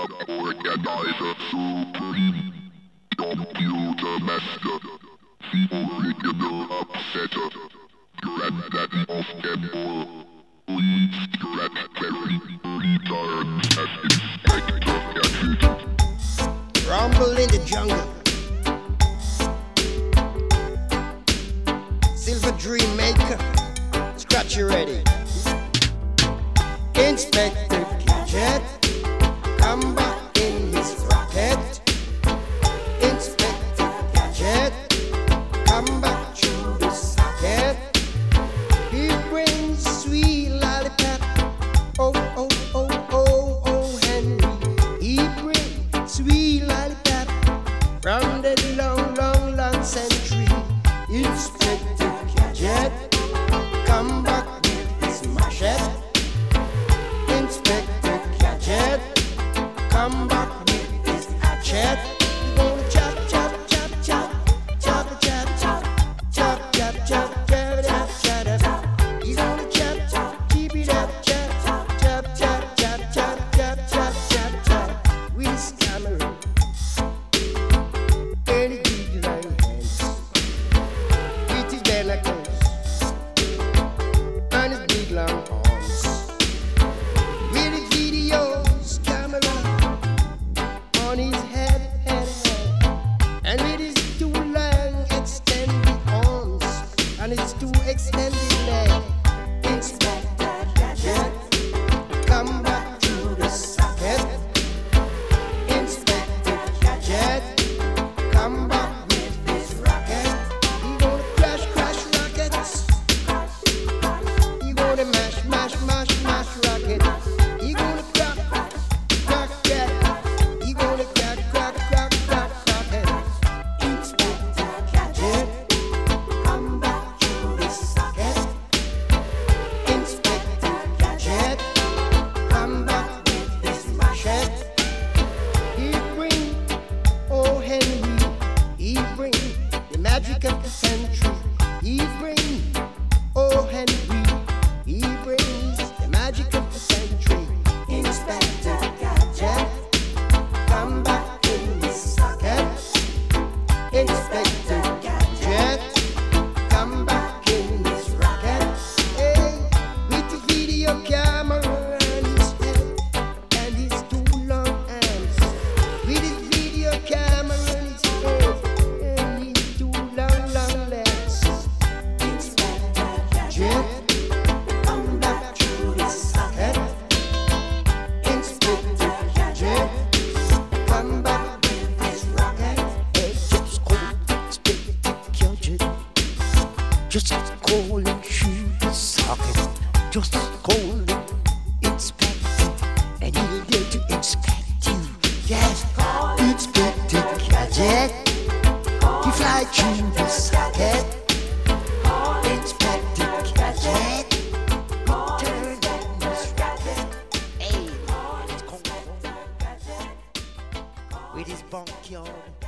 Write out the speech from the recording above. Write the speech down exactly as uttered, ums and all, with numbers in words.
Organizer supreme, computer master, the original upsetter, granddaddy of them all. Leads Blackberry returns as Inspector Gadget. Rumble in the jungle. Silver Dream Maker, scratch you ready. Inspector Gadget, come back in his rocket. Inspector Gadget, come back through the socket. He brings sweet lollipop. Oh, oh, oh, oh, oh, Henry. He brings sweet lollipop from the long, long, long century. Inspector Gadget, come back with his machete. Inspector Gadget, come back with his hatchet. He gonna chop, chop, chop, chop, chop, chop, chop, chop, chop, chop, chop, chop, chop, chop. He's gonna chop, chop, keep it up, chop, chop, chop, chop, chop, chop, chop, chop, chop, chop. With his camera, and his big long hands, with his manacles, and his big long arms, with his videos camera on his head, head, head, and with his two long extended arms and his two extended legs. Inspector Gadget, come back to the socket. Inspector Gadget, come back with his rocket. He gonna crash, crash rockets. He gonna mash, mash, mash, mash rocket. He gonna crack, crack, crack. He gonna crack, crack, crack, crack rocket. Inspector Gadget, come back to the socket. Inspector Gadget, come back with his machete. He bring, oh Henry, he bring the magic of the century. He bring, oh Henry, he brings the magic of the century. Inspector Gadget, come back in his socket. Inspector Gadget, come back in his rocket. Hey, with his video camera on his head and his two long arms. With his video camera on his head and his two long, long legs. Inspector Gadget, come back through the socket. Inspector Gadget, come back with his rocket. Hey, just call Inspector Gadget. Just call him through the socket. Just call him Inspector, and he'll dare to inspect you. Yes, Inspector Gadget, he fly through the socket. Inspector Gadget, turn on his rocket. Hey, it's Kung Fu with his bunkyard.